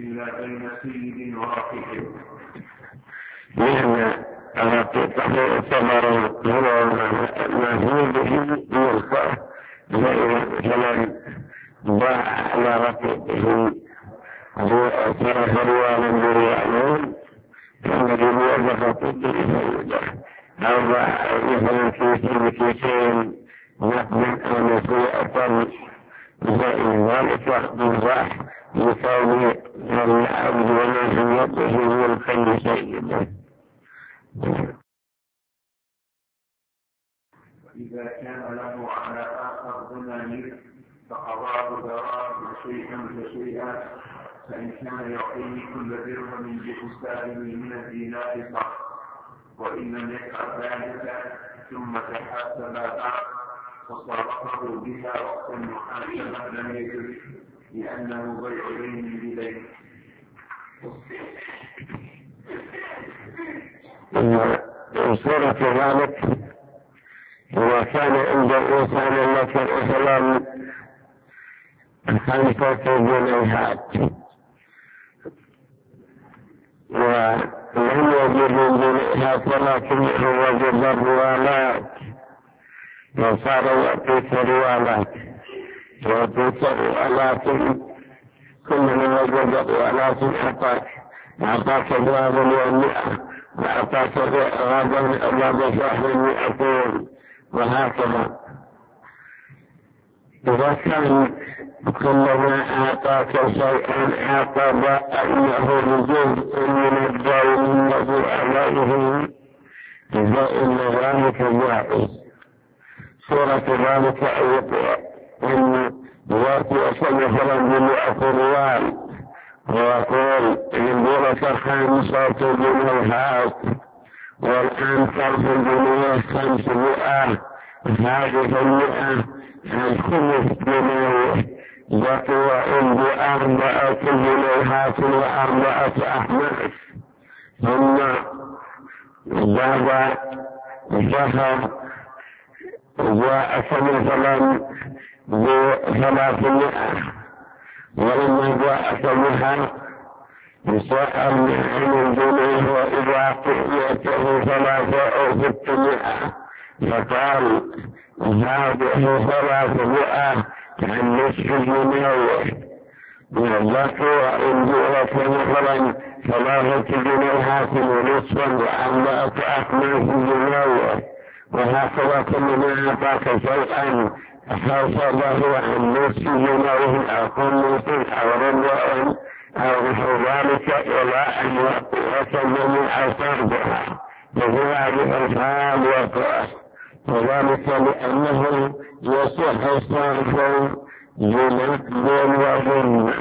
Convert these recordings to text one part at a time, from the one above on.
إلا بين سيد ورقيق. لأن الرقيق يعتبر هو ما به يلقى، فمن باع على رقيقه ثلاث ريال بريالين فالذي يوظف رقيقه فيوجه، أو باع مثلا كيسين نقد أو نسيئة فإن ذلك مباح لكون العبد وما في يده ملكا لسيده. إذا كان له على آخر ضمان فقضاه دراهم شيئا فشيئا، فإن كان يعطيه كل درهم بحسابه من الدينار صح، وإن لم يفعل ذلك ثم تحاسبا فصرفه بها وقت المحاسبة لم يجوز، لأنه بيع دين بدين. صورة ذلك إذا كان عند الإنسان لك مثلا 5 جنيهات ولم يجد من جنيهات ولكنه وجد الريالات، وصار يعطيك ريالات كلما وجد ريالات أعطاك جواب 100 وأعطاك غدا شهر 200 وهكذا. إذا كان كلما أعطاك شيئا أعطى أنه بجزء من الدين الذي عليه فإن ذلك جائز. صورة ذلك أن يأتي مثلا ب100 ريال ويقول يمدلك 5 جنيهات والآن صرف الجنيه 500، هذه 100 الخمس جنيه بقي عندي 4 جنيهات و4 أحماس، ثم بعد شهر جاءت مثلا ب300، ولما جاءت بها سأل عن الجنيه وإذا قيته 300 أو 600، فقال هذه 300 عن نصف جنيه، وبقي عندي لك مثلا 3 جنيهات ونصفا و4 أحماس جنيه، وهكذا كلما أعطاك شيئا حسبه عن نصف جنيه أو خمس أو ربع أو نحو ذلك إلى أن يعطيك جميع صرفها، فهو هذه الحال وذلك لأنه يصح صرف بنقد وذمة.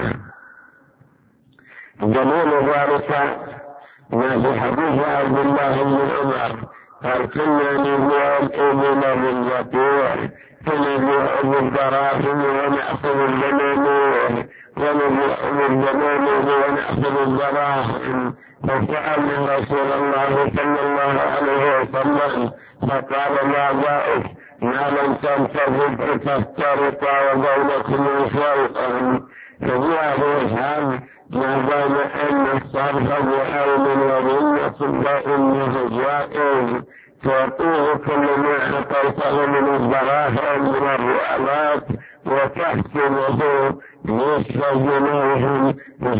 دليل ذلك ما في حديث عبد الله بن عمر قال كنا نبيع الإبل بالبطيء فنبيع بالدراهم ونأخذ الدنانير ونبيع بالدنانير ونأخذ الدراهم، فسألنا رسول الله صلى الله عليه وسلم فقال ما جاءك ما لم تنتظر تفترقا وبينكم شيئا، فهو هذا ما بين أن الصرف بعين وذمة فإنه جائز، تعطيه كل ما أعطيته من الدراهم من الريالات وتحسبه نصف جنيه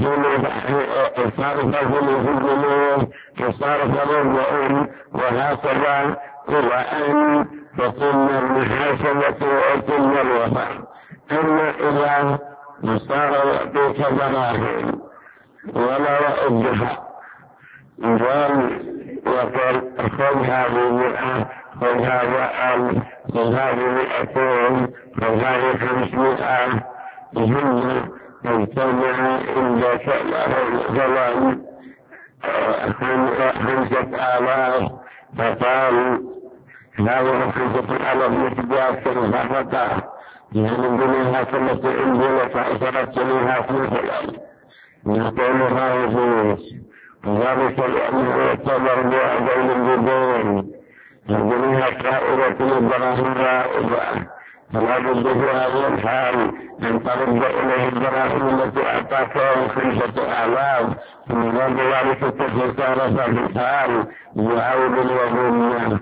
صرف جنيه وصرف ربع، وهكذا إلى أن تتم المحاسبة ويتم الوفاء. أما إذا صار يعطيك دراهم ولا يؤدها وقال خذ هذه 100 خذ هذا 1000 خذ هذه 200 خذ هذه 500، ثم اجتمع عندك له مثلا 5000 فقال هذه 5000 متجاوزة فقط، يعني الجنيهات التي عندي لك 10 جنيهات مثلا نقولها يجوز، وذلك لأنه يعتبر بعدين الجدين الجنيهات رائدة للدراهم رائدة، فلا بد في هذه الحال أن ترد إليه الدراهم التي أعطاك 5,000 ثم بعد ذلك تتصرف في الحال بعود وظلم.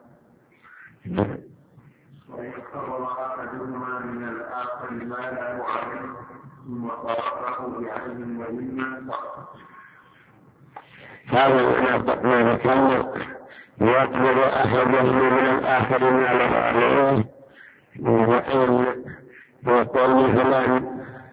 وإن قرر أحدهما من الآخر ما له عليه ثم صرفه بعين وإما هذا ما ذكرنا يقبل أحدهم من الآخر ما له عليه، وإن يقول مثلا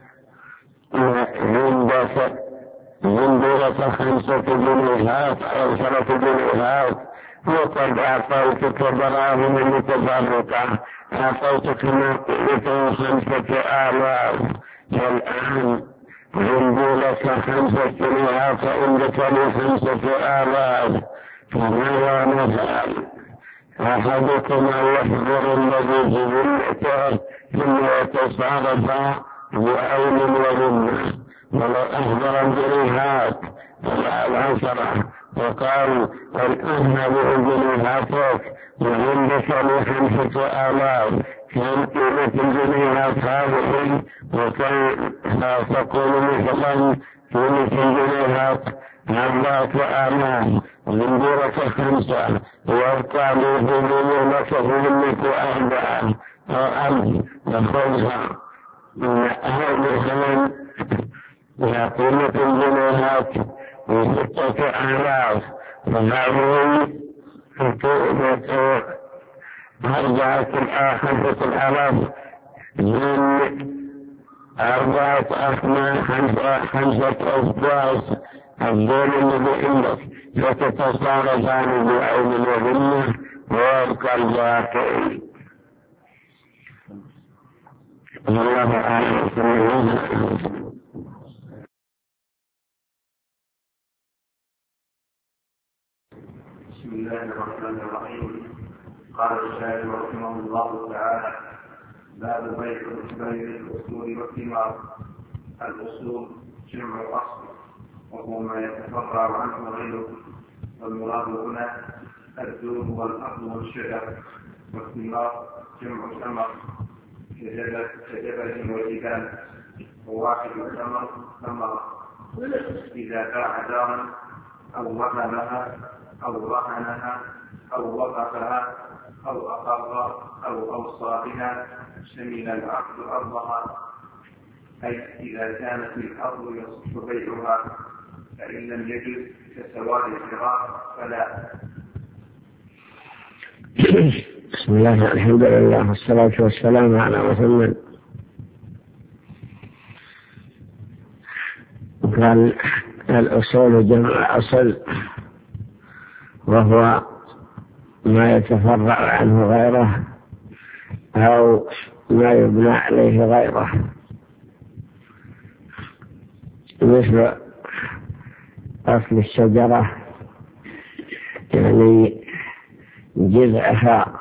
عندك 5 جنيهات أو 3 جنيهات وقد أعطيتك دراهم متفرقة، أعطيتك نقلة 5,000 والآن عندي لك 5 جنيهات عندك لي 5,000 فماذا نفعل؟ أحدكما يحضر الذي في ذمته ثم يتصرف بعين وذمة، ولو أحضر الجنيهات العشرة وقال الآن هذه جنيهاتك وعندك لي 5,000 كان قيمة الجنيهات هذه وكان تقول مثلا قيمة الجنيهات 4,000 وعندي لك 5 ويبقى لي في ذمتك في 4 أو 1,000 نأخذها هذه مثلا قيمة الجنيهات 6,000 فهذه قيمة 4,000 من 4 أثناء 5 أسداس الدين الذي عندك فتتصارفان بعين وذمة ويبقى الباقي. والله أعلم. بسم الله الرحمن الرحيم. قال الشاعر رحمه الله تعالى: باب بيع الأصول والثمار. الأصول جمع أصل وهو ما يتفرع عنه غيره، والمراد هنا الدور والأرض والشجر، والثمار جمع ثمر كجبل وجبال، وواحد ثمر ثمرة. إذا باع دارا أو وهبها أو رهنها أو وقفها أو أقر أو أوصى بها شمل العقد أرضها، أي إذا كانت الأرض يصح بيعها، فإن لم يجد كسواد الشراء فلا. بسم الله الحمد لله والصلاة والسلام على محمد. قال الأصول جمع أصل، وهو ما يتفرع عنه غيره أو ما يبنى عليه غيره، مثل أصل الشجرة يعني جذعها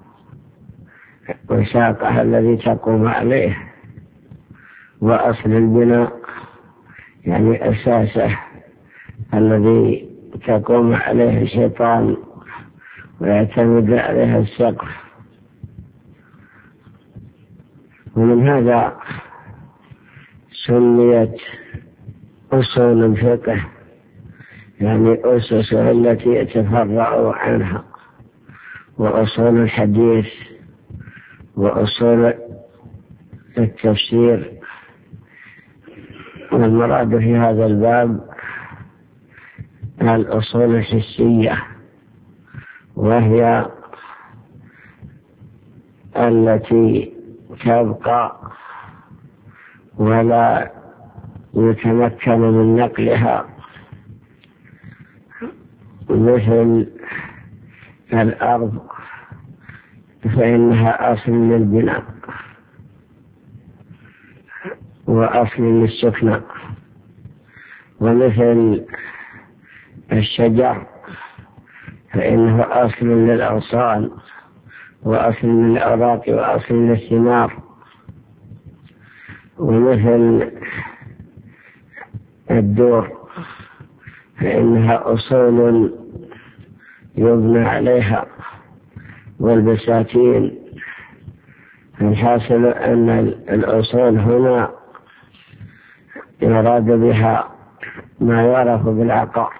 وساقها الذي تقوم عليه، وأصل البناء يعني أساسه الذي تقوم عليه الشيطان ويعتمد عليها السقف. ومن هذا سميت أصول الفقه، يعني أسسه التي يتفرع عنها، وأصول الحديث، وأصول التفسير. والمراد في هذا الباب الأصول الحسية، وهي التي تبقى ولا يتمكن من نقلها، مثل الأرض فإنها أصل للبناء وأصل للسكنى، ومثل الشجر فإنه أصل للأغصان وأصل للأوراق وأصل للثمار، ومثل الدور فإنها أصول يبنى عليها، والبساتين الحاصل أن الأصول هنا يراد بها ما يعرف بالعقار،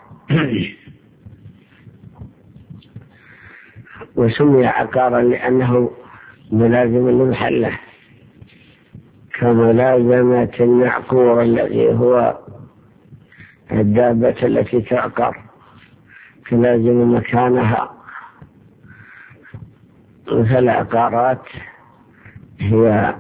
وسمي عقارا لأنه ملازم لمحله، كملازمة المعقور الذي هو الدابة التي تعقر تلازم مكانها. فالعقارات هي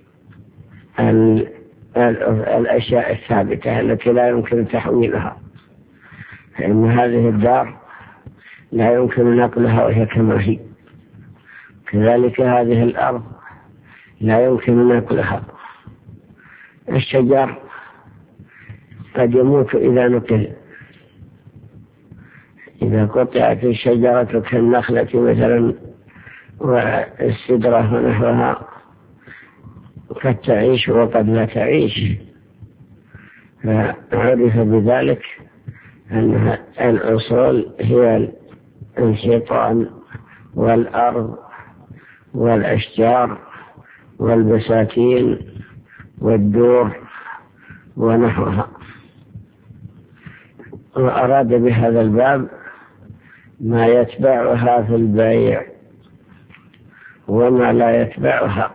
الأشياء الثابتة التي لا يمكن تحويلها، فإن هذه الدار لا يمكن نقلها وهي كما هي، كذلك هذه الأرض لا يمكن نقلها. الشجر قد يموت إذا نقل، إذا قطعت الشجرة كالنخلة مثلا والسدرة ونحوها قد تعيش وقد لا تعيش، فعرف بذلك أن الأصول هي الحيطان والأرض والأشجار والبساتين والدور ونحوها. وأراد بهذا الباب ما يتبعها في البيع وما لا يتبعها.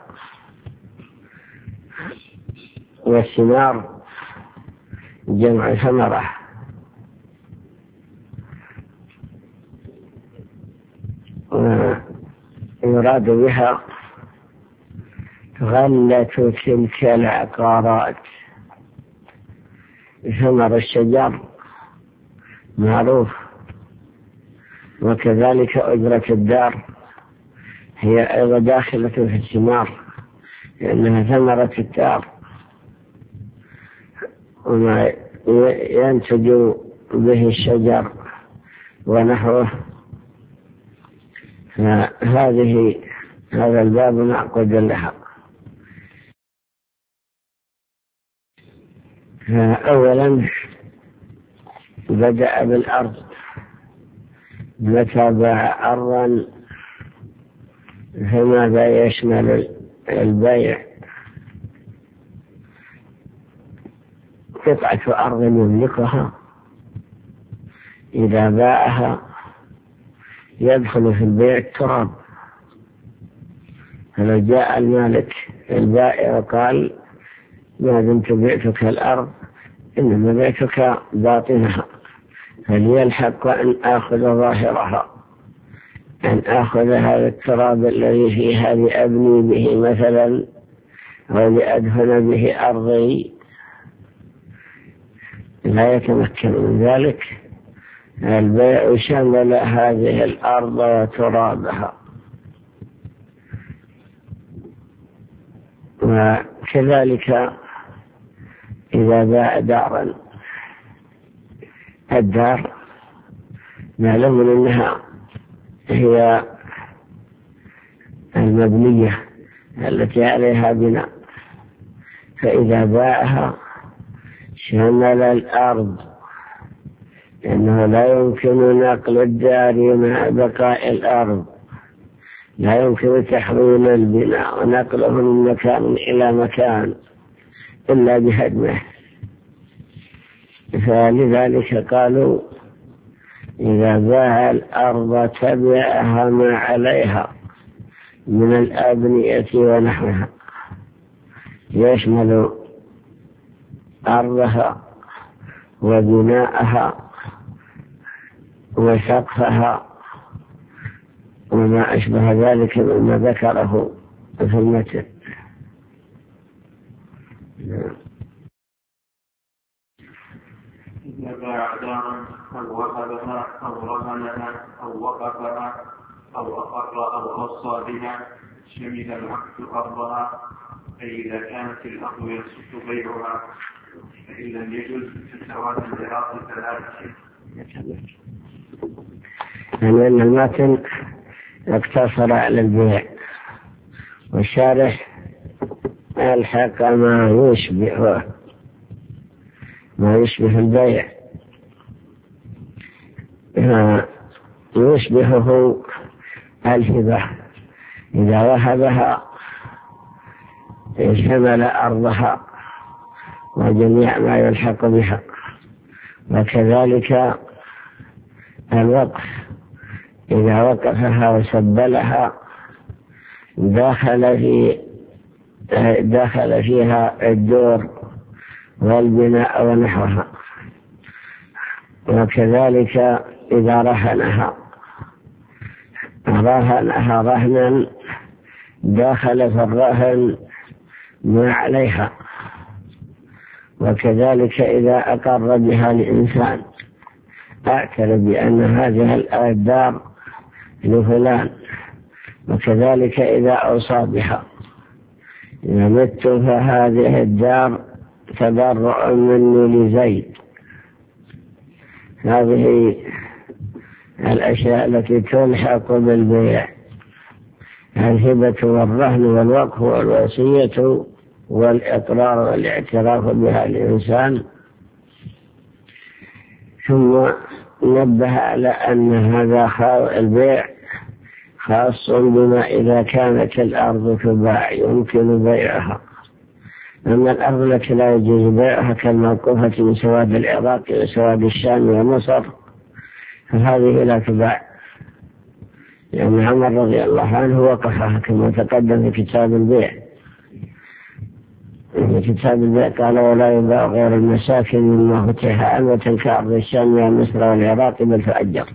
والثمار جمع ثمرة، ويراد بها غلة تلك العقارات. ثمر الشجر معروف، وكذلك أجرة الدار هي أيضا داخلة في الثمار لأنها ثمرة الدار وما ينتج به الشجر ونحوه. هذا الباب معقود لها. أولا بدأ بالأرض، متى باع أرضا فماذا يشمل البيع؟ قطعة أرض يملكها إذا باعها يدخل في البيع التراب. فلو جاء المالك البائع وقال ما دمت بعتك الأرض إنما بعتك باطنها، فليلحق أن آخذ ظاهرها، أن آخذ هذا التراب الذي فيها لأبني به مثلا ولأدهن به أرضي، لا يتمكن من ذلك. البيع شمل هذه الأرض وترابها. وكذلك إذا باع دارا، الدار نعلم أنها هي المبنية التي عليها بناء، فإذا باعها شمل الأرض، لأنه لا يمكن نقل الدار مع بقاء الأرض، لا يمكن تحويل البناء ونقله من مكان إلى مكان إلا بهدمه. فلذلك قالوا إذا باع الأرض تبعها ما عليها من الأبنية ونحوها، يشمل أرضها وبناءها وسقفها وما أشبه ذلك مما ذكره في المتن. إذا باع دارا أو وهبها أو رهنها أو وقفها أو أقر أو أوصى بها شمل العقد أرضها، أي إذا كانت الأرض يصح بيعها، فإن لم يجوز فسواد العراق كذلك. يعني أن المتن اقتصر على البيع، والشارح ألحق ما يشبه البيع، يشبهه الهبة. إذا وهبها اشتمل أرضها وجميع ما يلحق بها. وكذلك الوقف إذا وقفها وسبلها دخل فيها الدور والبناء ونحوها. وكذلك إذا رهنها رهنا دخل في الرهن ما عليها. وكذلك إذا أقر بها الإنسان أعترف بأن هذه الدار لفلان. وكذلك إذا أوصى بها إذا مت فهذه الدار تبرع مني لزيد. هذه الأشياء التي تلحق بالبيع: الهبة والرهن والوقف والوصية والإقرار والاعتراف بها الإنسان. ثم نبه على أن هذا البيع خاص بما إذا كانت الأرض تباع يمكن بيعها. أما الأرض التي لا يجوز بيعها كالموقوفة من سواد العراق وسواد الشام ومصر فهذه لا تباع، لأن عمر رضي الله عنه وقفها كما تقدم في كتاب البيع. في كتاب البيع قال: ولا يباع غير المساكن مما فتح أمة كأرض الشام ومصر والعراق بل تؤجر.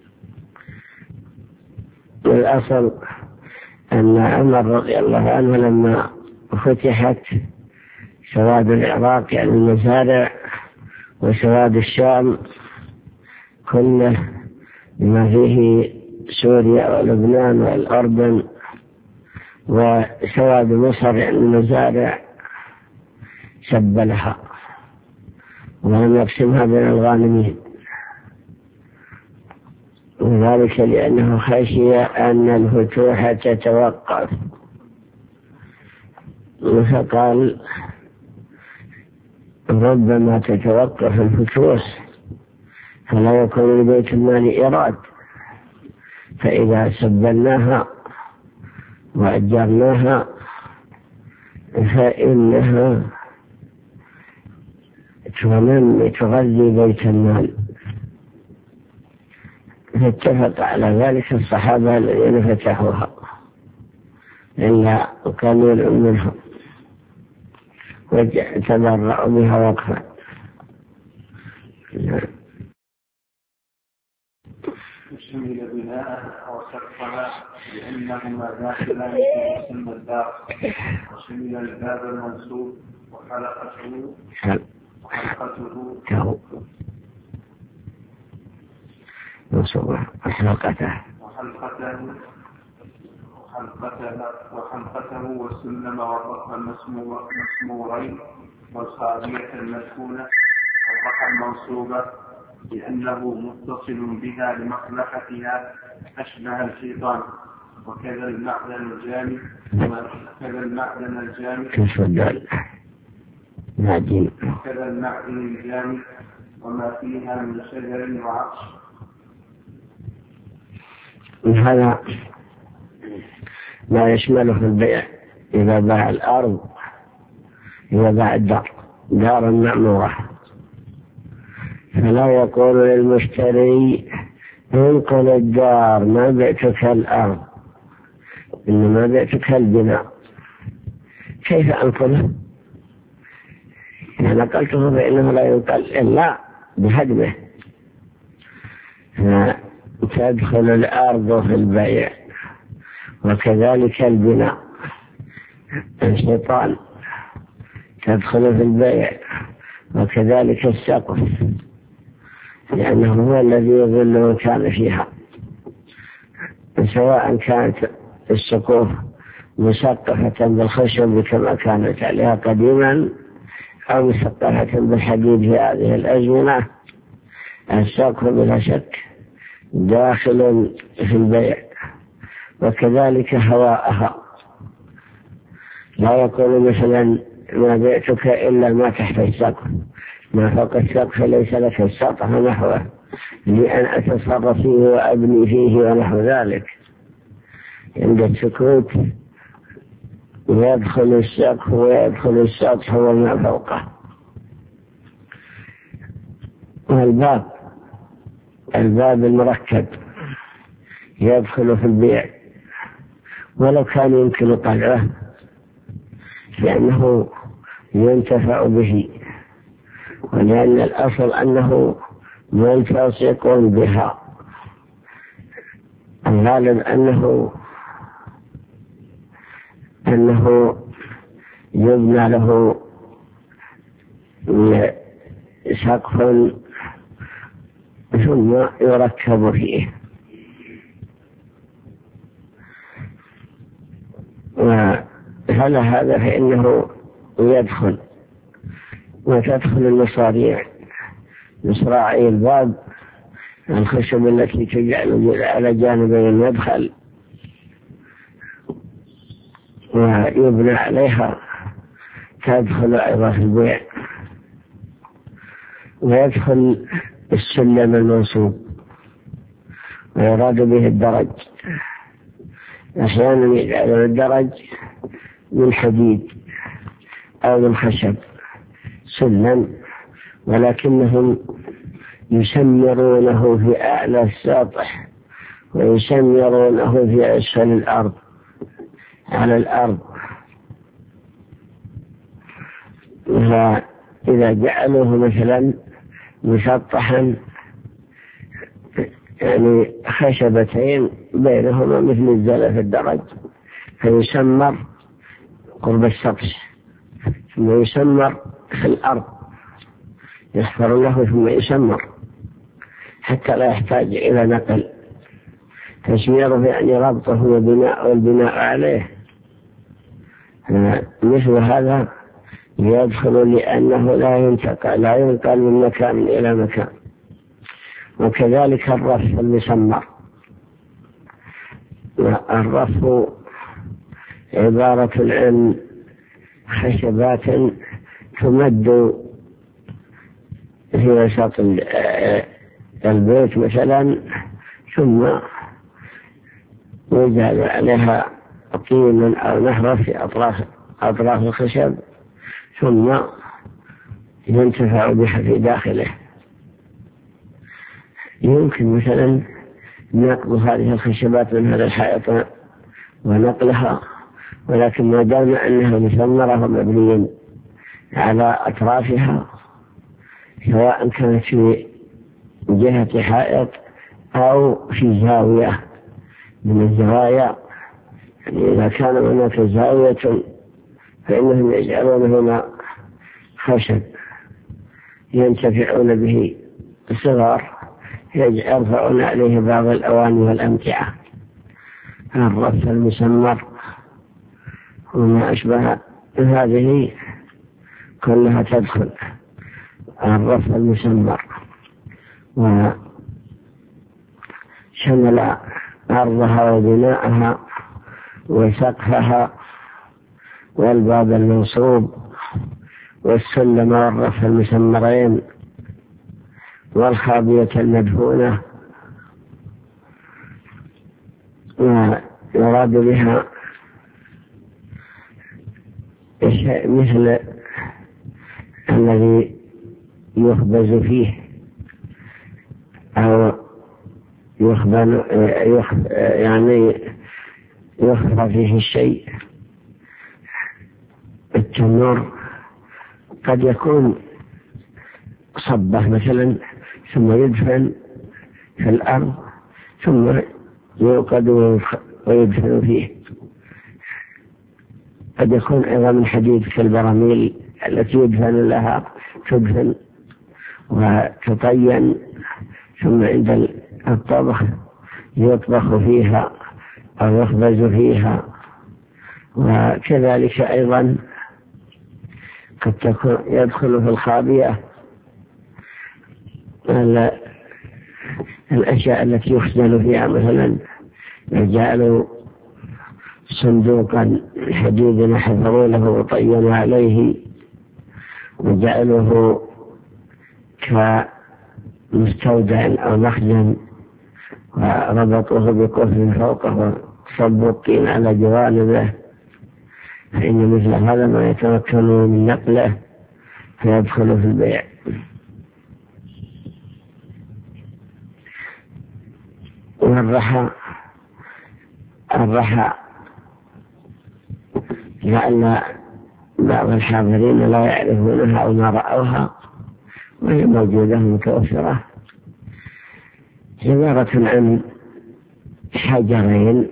والأصل أن عمر رضي الله عنه لما فتحت سواد العراق يعني المزارع وسواد الشام كله بما فيه سوريا ولبنان والأردن وسواد مصر يعني المزارع سبلها ولم يقسمها بين الغانمين، وذلك لأنه خشي أن الفتوح تتوقف. فقال: ربما تتوقف الفتوح فلا يكون لبيت المال إيراد، فإذا سبلناها وأجرناها فإنها تغذي بيت المال. فاتفق على ذلك الصحابة الذين فتحوها إلا قليل منهم وتبرعوا بها وقفا. شمل بناء وسقفها لأنهما داخلان في مسمى الدار. وشمل الباب المنصوب وحلقته والسلم والرقم المسمورين والخارية المسكونة والرقم المنصوبة لأنه متصل بها لمصلحتها أشبه الشيطان. وكذا المعدن الجامد وما فيها من شجر وعطش. هذا ما يشمله في البيع. إذا باع الأرض، إذا باع دار معمورة، فلا يقول للمشتري: انقل الدار ما بعتك الأرض، إنما بعتك البناء. كيف أنقله؟ إذا نقلته فإنه لا ينقل إلا بهدمه. تدخل الأرض في البيع، وكذلك البناء. الشيطان تدخل في البيع، وكذلك السقف، لأنه هو الذي يظل كان فيها، سواء كانت السقوف مسقفة بالخشب كما كانت عليها قديما أو مسقفة بالحديد في هذه الأزمنة. السقف بلا شك داخل في البيع. وكذلك هواءها، لا يكون مثلا: ما بعتك إلا ما تحت السقف، ما فوق السقف ليس لك السطح نحوه لأن أتصرف فيه وأبني فيه ونحو ذلك. عند السكوت يدخل السقف ويدخل السطح وما فوقه. الباب المركب يدخل في البيع ولو كان يمكن طلعه، لأنه ينتفع به، ولأن الأصل أنه ملتصق بها. الغالب أنه يبنى له سقف ثم يركب فيه. وعلى هذا فإنه يدخل، وتدخل المصاريع مصراعي الباب، الخشب التي تجعل على جانبي المدخل ويبنى عليها، تدخل أيضا في البيع. ويدخل السلم المنصوب ويراد به الدرج، أحيانا يجعل الدرج من حديد أو من خشب سلم، ولكنهم يسمرونه في أعلى السطح ويسمرونه في أسفل الأرض على الأرض. فإذا جعلوه مثلا مسطحا، يعني خشبتين بينهما مثل الزلة في الدرج، فيسمر قرب السطح ثم يسمر في الأرض، يحفر له ثم يسمر حتى لا يحتاج إلى نقل. تسميره يعني ربطه والبناء عليه. مثل هذا يدخل لأنه لا ينقل من مكان إلى مكان. وكذلك الرف المسمر. الرف عبارة عن خشبات تمد في وسط البيت مثلا، ثم يجعل عليها طين أو نحرة في أطراف الخشب، ثم ينتفع بها في داخله. يمكن مثلا نقل هذه الخشبات من هذا الحائط ونقلها، ولكن ما دام أنها مسمرة ومبنية على أطرافها، سواء كانت في جهة حائط أو في زاوية من الزوايا، يعني إذا كان هناك زاوية فإنهم يجعلون هنا خشب ينتفعون به الصغار، يرفعون عليه بعض الأواني والأمتعة. الرف المسمر وما أشبه هذه كلها تدخل الرف المسمر، وشمل أرضها وبناءها وسقفها والباب المنصوب والسلم والرف المسمرين والخابية المدفونة. ويراد بها مثل الذي يخبز فيه أو يعني يخبز فيه الشيء. التنور قد يكون صبة مثلا ثم يدفن في الأرض ثم يوقد ويدفن فيه. قد يكون أيضا من حديد كالبراميل التي يدفن لها، تدفن وتطين ثم عند الطبخ يطبخ فيها أو يخبز فيها. وكذلك أيضا قد يدخل في الخابية الأشياء التي يخزن فيها، مثلا يجعل صندوقا حديد حفروا له وطينوا عليه وجعله كمستودع أو مخزن وربطوه بقفل فوقه وصبوا الطين على جوانبه. فإن مثل هذا ما يتمكن من نقله فيدخل في البيع. والرحى لعل بعض الحاضرين لا يعرفونها أو ما رأوها وهي موجودة متوفرة، عبارة عن حجرين،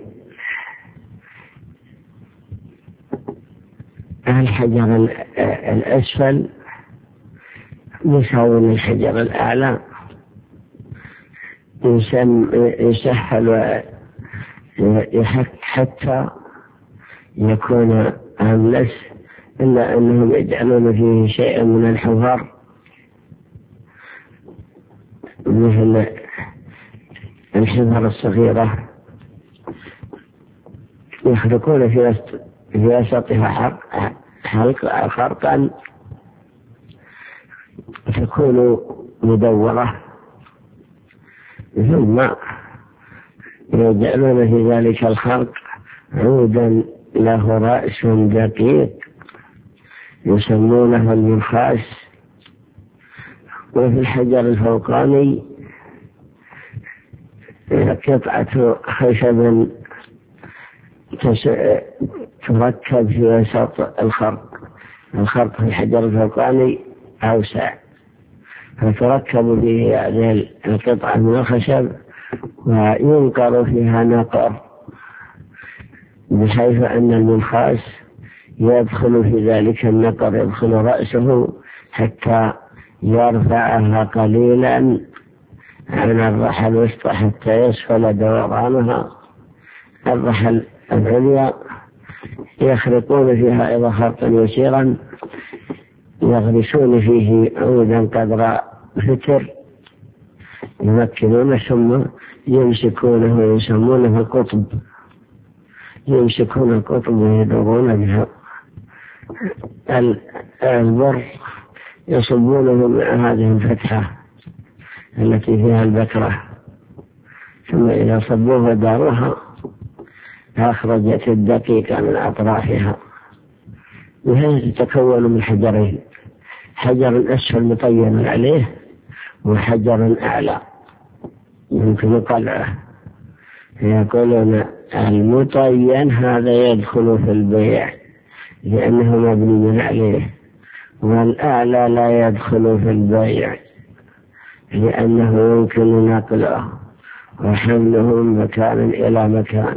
الحجر الأسفل مساوي للحجر الأعلى، يسهل ويحك حتى يكون أملس، إلا أنهم يجعلون فيه شيئا من الحفر مثل الحفر الصغيرة، يخلقون في وسطها خرقا تكون مدورة، ثم يجعلون في ذلك الخرق عودا له رأس دقيق يسمونه المنخاس. وفي الحجر الفوقاني قطعة خشب تركب في وسط الخرق في الحجر الفوقاني أوسع، فتركب به هذه القطعة من الخشب وينقر فيها نقر، بحيث أن المنخاس يدخل في ذلك النقر، يدخل رأسه حتى يرفعها قليلا عن الرحى الوسطى حتى يسفل دورانها. الرحى العليا يخرقون فيها إذا خرقا يسيرا، يغرسون فيه عودا قدر فتر يمكنونه، ثم يمسكونه ويسمونه القطب، يمسكون القطب ويدورون بها البر، يصبونه مع هذه الفتحة التي فيها البكرة، ثم إذا صبوها داروها أخرجت الدقيقة من أطرافها، وهي تتكون من حجرين، حجر أسفل مطين عليه وحجر أعلى يمكن قلعه، يقولون المطين هذا يدخل في البيع لأنه مبني عليه، والأعلى لا يدخل في البيع لأنه يمكن نقله وحمله من مكان إلى مكان.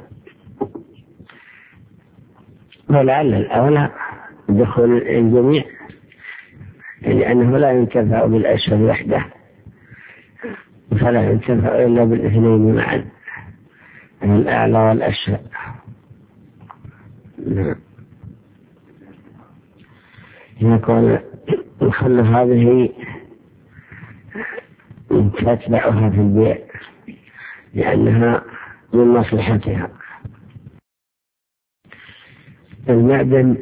ولعل الأولى دخول الجميع لأنه لا ينتفع بالأسفل وحده، فلا ينتفع إلا بالاثنين معا، الأعلى والأسفل. يقول الخلف هذه تتبعها في البيع لأنها من مصلحتها. المعدن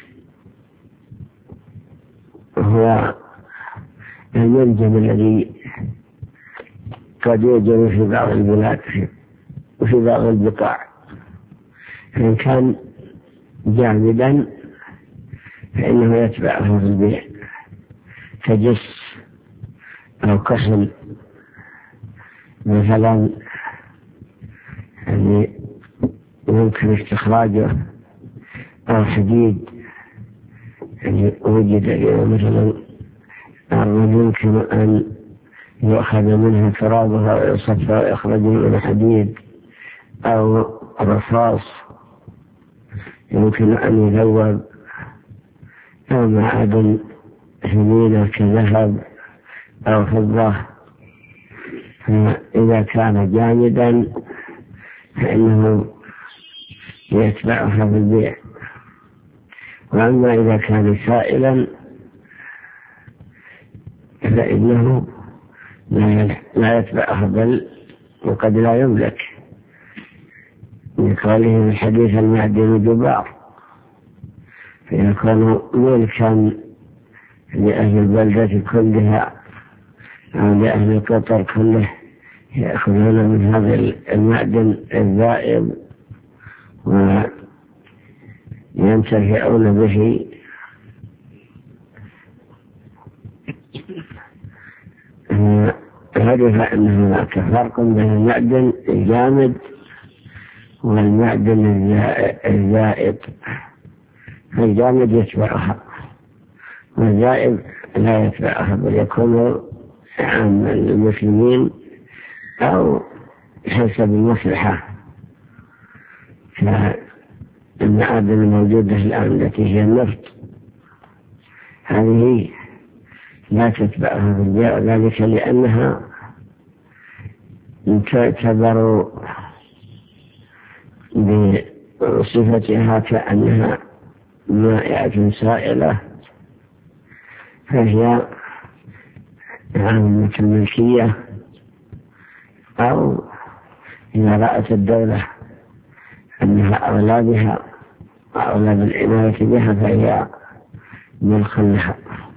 هو المنجم الذي قد يوجد في بعض البلاد وفي بعض البقاع، فإن كان جامدا فإنه يتبعه في البيع كجس أو كحل مثلا، يعني يمكن استخراجه، أو حديد يعني وجد مثلا أرض يمكن أن يؤخذ منها ترابها ويصفى ويخرج منها حديد، أو رصاص يمكن أن يذوب، أو معدن ثمينة كذهب أو فضة، فإذا كان جامدا فإنه يتبعها في البيع. وأما إذا كان سائلا فإنه لا يتبعها، بل وقد لا يملك، لقوله في الحديث المعدن جبار، فيكون ملكا لأهل البلدة كلها أو لأهل القطر كله، يأخذون من هذا المعدن الذائب وينتفعون ينتفعون به عرف أن هناك فرق بين المعدن الجامد والمعدن الزائد. الجامد يتبعها والزائد لا يتبعها، بل يكون عام المسلمين أو حسب المصلحة. فالمعادن الموجودة الآن التي هي النفط هذه لا تتبعها في البيع، ذلك لأنها تعتبر بصفتها كأنها مائعة سائلة، فهي عامة الملكية، أو إذا رأت الدولة أنها أولى بها وأولى بالعناية بها فهي ملكا لها.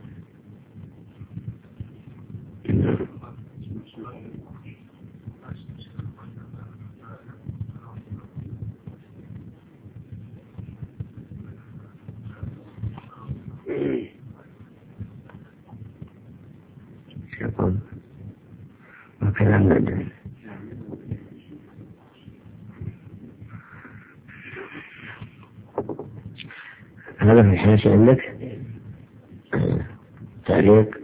وكلام ندري هذا في الحاشية عندك تعليق.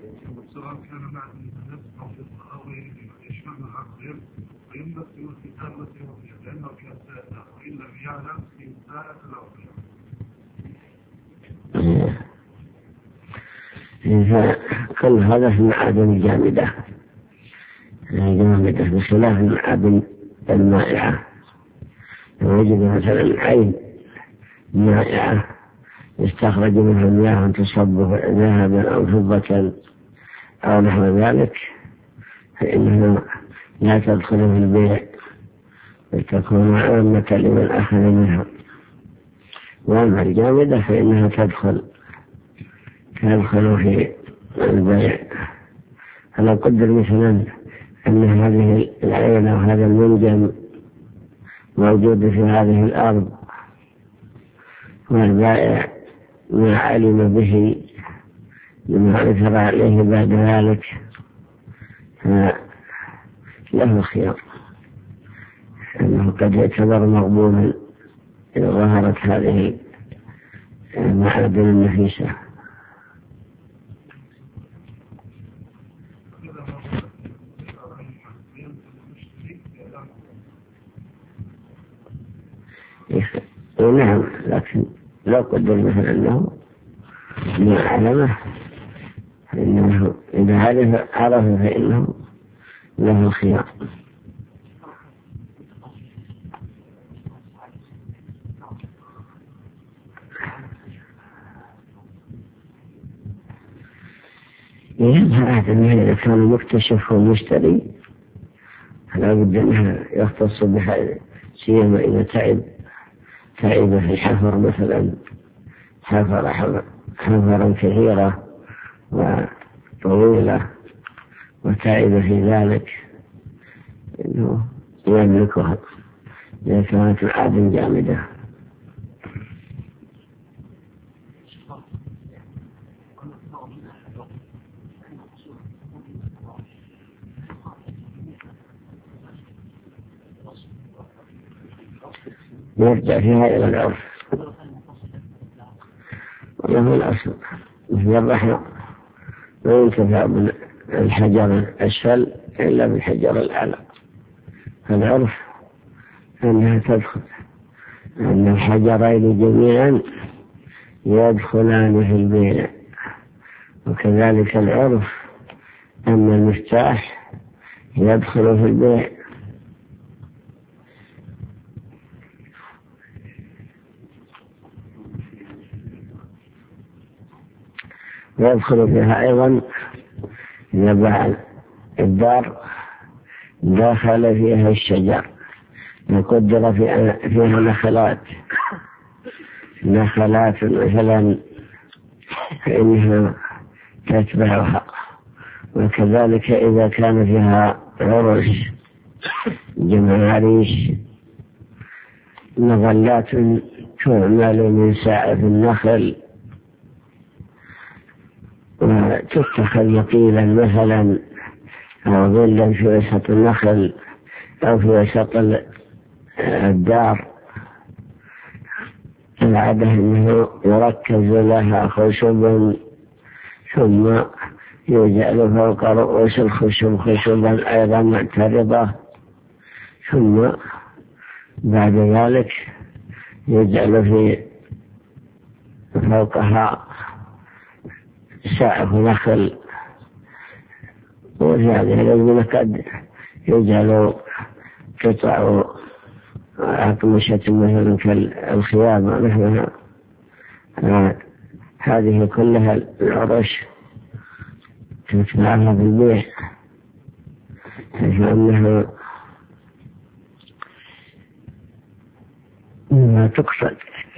كل هذا في المعادن الجامدة بخلاف المعادن المائعة. يوجد مثلا عين مائعة يستخرج منها المياه تصب ذهبا أو فضة أو نحو ذلك، فإنها لا تدخل في البيع، تكون عامة لمن أخذ منها. وأما الجامدة فإنها تدخل في البيع. فلو قدر مثلا أن هذه العين أو هذا المنجم موجود في هذه الأرض والبائع ما علم به لما عثر عليه بعد ذلك له خيار أنه قد يعتبر مقبولا إذا ظهرت هذه المعادن النفيسة. نعم، لكن لو قدر مثلا أنه ما علمه فإنه إذا عرف فإنه له الخيار. يظهر أنه إذا كان مكتشف والمشتري فلا بد أنه يختص بهذا، سيما إذا تعب في الحفر مثلا، حفرا كثيرة وطويلة وتعب في ذلك إنه يملكها إذا كانت العادن جامدة. يرجع فيها إلى العرف وله الأصل. مثل الرحم لا ينتفع بالحجر الأسفل إلا بالحجر الأعلى. فالعرف أنها تدخل، أن الحجرين جميعا يدخلان في البيع. وكذلك العرف أن المفتاح يدخل في البيع. ويدخل فيها أيضا إذا باع الدار دخل فيها الشجر وقدر فيها نخلات مثلا فإنها تتبعها. وكذلك إذا كان فيها عرش جمعاريش مظلات تعمل من ساعة النخل وتتخذ مقيلا مثلا أو ظلا في وسط النخل أو في وسط الدار. العادة أنه يركز لها خشب ثم يجعل فوق رؤوس الخشب خشبا أيضا معترضة، ثم بعد ذلك يجعل في فوقها ساعة نخل، وفي هذه الأزمنة قد يجعل قطع أقمشة مثلا كالخيام نحوها. هذه كلها العرش تتبعها بالبيع، فإنه ما تقصد.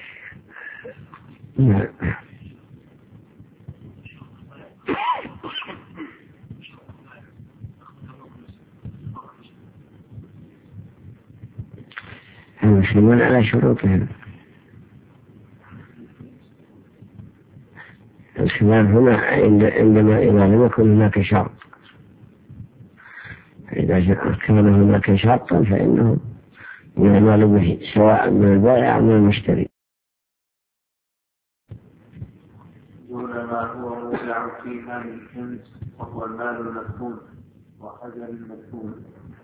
المسلمون على شروطهم. الخلاف هنا عندما إذا لم يكن هناك شرط، إذا كان هناك شرط فإنه يعمل به سواء من البائع أو من المشتري. دون ما هو موضع فيها من كنز وهو المال المدفون وحجر المدفون.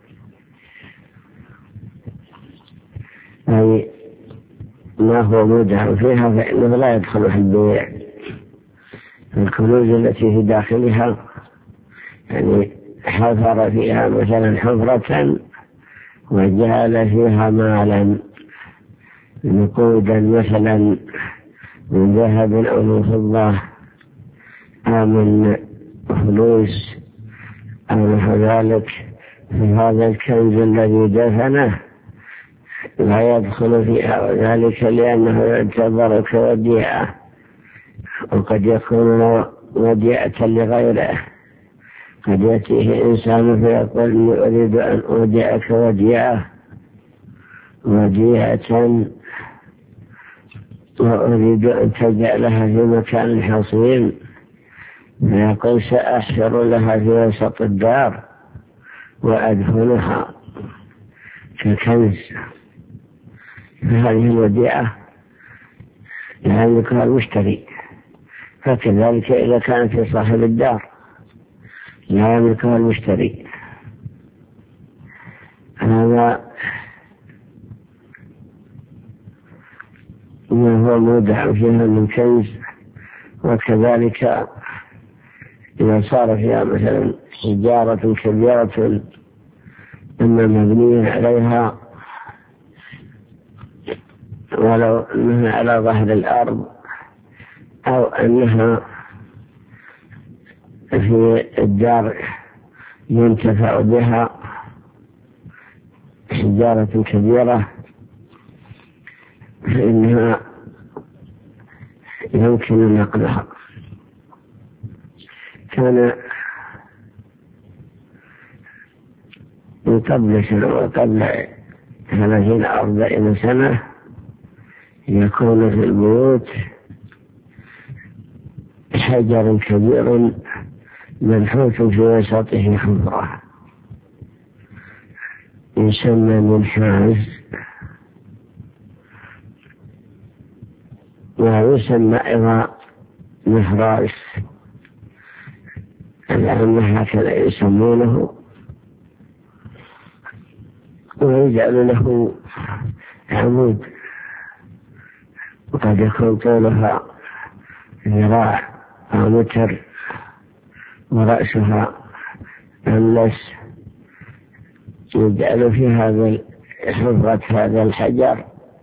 أي ما هو مودع فيها فإنه لا يدخل في البيع. الكنوز التي في داخلها يعني حفر فيها مثلا حفرة وجعل فيها مالا نقودا مثلا من ذهب أو من فضة أو من فلوس أو نحو ذلك، فهذا الكنز الذي دفنه لا يدخل فيها، وذلك لأنه يعتبر كوديعة، وقد يكون وديعة لغيره. قد يأتيه إنسان فيقول إني أريد أن أودعك وديعة وأريد أن تجعلها في مكان حصين، فيقول سأحشر لها في وسط الدار وأدفنها ككنز. فهذه الوديعة لا يملكها المشتري، فكذلك إذا كانت في صاحب الدار لا يملكها المشتري. هذا ما هو مودع فيها من كنز. وكذلك إذا صار فيها مثلا حجارة كبيرة إما مبنية عليها ولو أنها على ظهر الأرض أو أنها في الدار ينتفع بها حجارة كبيرة، فإنها يمكن نقلها. كان من قبل سنة وقبل 30-40 سنة يكون في البيوت حجر كبير منحوت في وسطه حفرة يسمى منحاز، ويسمى أيضا محراس، الآن هكذا يسمونه، ويجعل له عمود وقد يكون طولها ذراع أو متر ورأسها أملس، يجعل في هذا حفرة هذا الحجر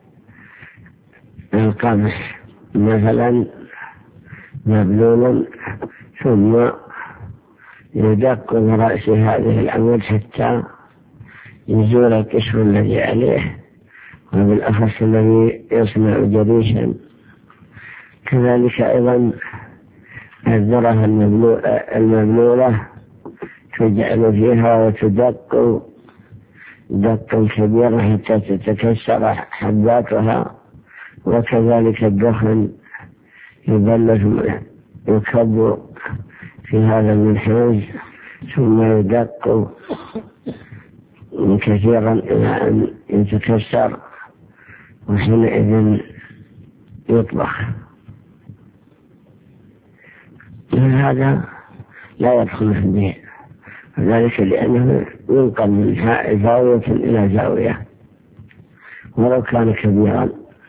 القمح مثلا مبلولا، ثم يدق برأس هذه العمود حتى يزول القشر الذي عليه، وبالأخص الذي يصنع جريشا. كذلك أيضا الذرة المبلولة تجعل فيها وتدق دقا كبيرا حتى تتكسر حباتها وكذلك الدخن يبلج يكب في هذا المنحاج ثم يدق كثيرا إلى أن يتكسر، وحينئذ يطبخ. هذا لا يدخل في البيع، وذلك لأنه ينقل من زاوية إلى زاوية ولو كان كبيرا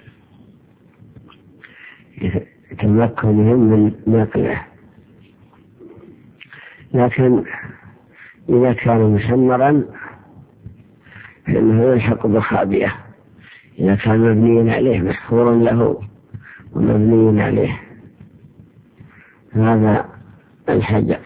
تمكنهم من نقله. لكن إذا كان مسمرا فإنه يلحق بالخابئة إذا كان مبنيا عليه، محفورا له ومبنيا عليه هذا الحجر.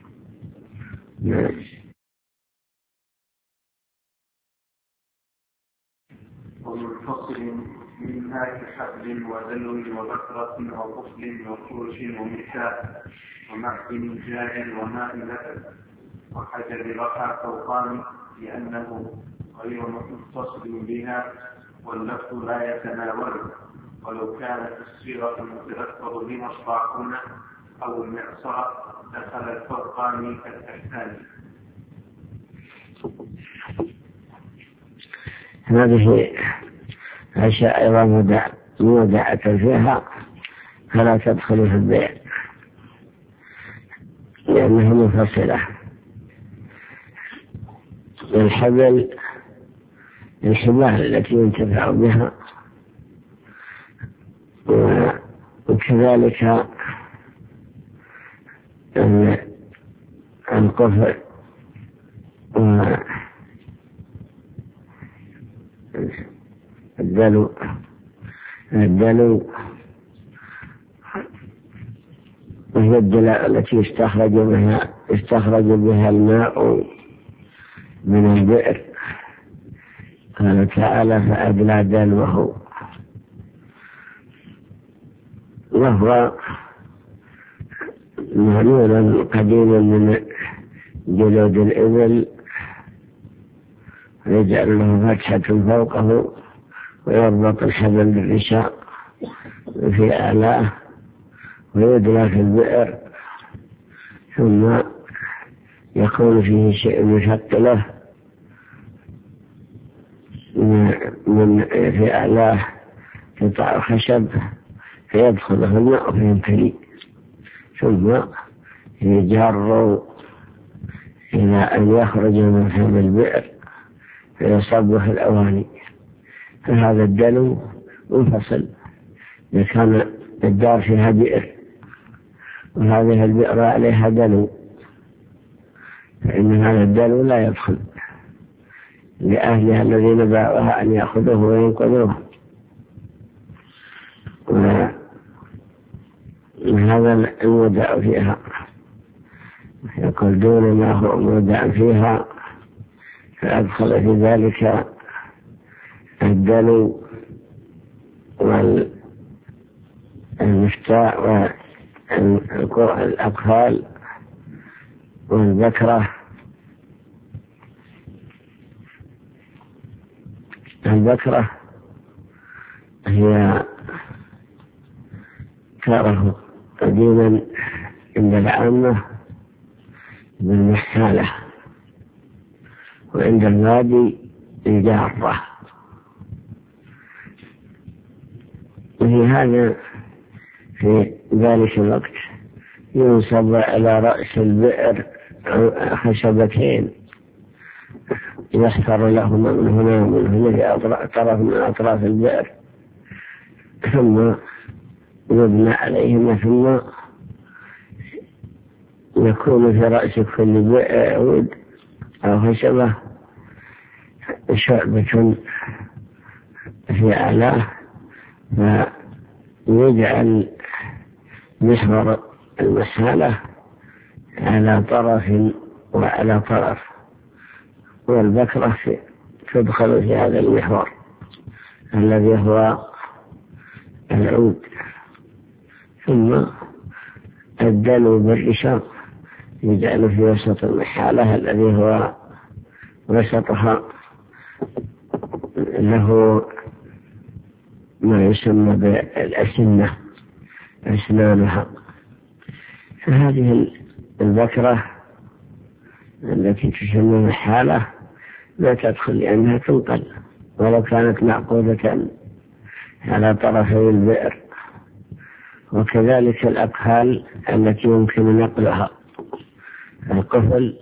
ومنفصل منها كحبل ودلو وبكرة وطفل وفرش ومكاء ومعدن جاهل وماء لبن وحجر رفع فوقان لأنه غير متصل بها واللفظ لا يتناوله، ولو كانت الصيغة متذكر بها الطاعون أو المعصرة دخل الفرقان كالتحتان. هذه أشياء أيضا مودعة فيها فلا تدخل في البيع لأنها منفصلة. الحبل الحبال التي ينتفع بها، وكذلك القفل والدلو وهي الدلاء التي يستخرج بها الماء من البئر. قال تعالى فأدلى دلوه، وهو معمول قديما من جلود الإبل، ويجعل له فتحة فوقه ويربط الحبل بالرشاء في أعلاه ويدلى في البئر، ثم يكون فيه شيء مشكله من في أعلاه قطع خشب فيدخله الماء فيمتلئ، ثم يجر إلى أن يخرج من هذا البئر فيصب في الأواني. فهذا الدلو منفصل. إذا كان الدار فيها بئر وهذه البئر عليها دلو فإن هذا الدلو لا يدخل لأهلها الذين باعوها أن يأخذوه وينقذوه. وهذا المودع فيها يقول دون ما هو مودع فيها، فأدخل في ذلك الدلو والمفتاح والأقفال والبكرة. البكرة هي كاره قديما عند العامة بالمحالة، وعند الوادي الجارة. وفي هذا في ذلك الوقت ينصب على رأس البئر خشبتين يحفر لهما من هنا ومن هنا في طرف من أطراف البئر، ثم يبنى عليهما، ثم يكون في رأس كل عود أو خشبة شعبة في أعلاه، فيجعل محور المسالة على طرف وعلى طرف، والبكرة تدخل في هذا المحور الذي هو العود. ثم الدلو بالرشاق يجعل في وسط المحالة الذي هو وسطها له ما يسمى بالأسنة أسنانها. فهذه البكرة التي تسمى الحالة لا تدخل لأنها تنقل ولو كانت معقودة على طرفي البئر. وكذلك الأقفال التي يمكن نقلها، القفل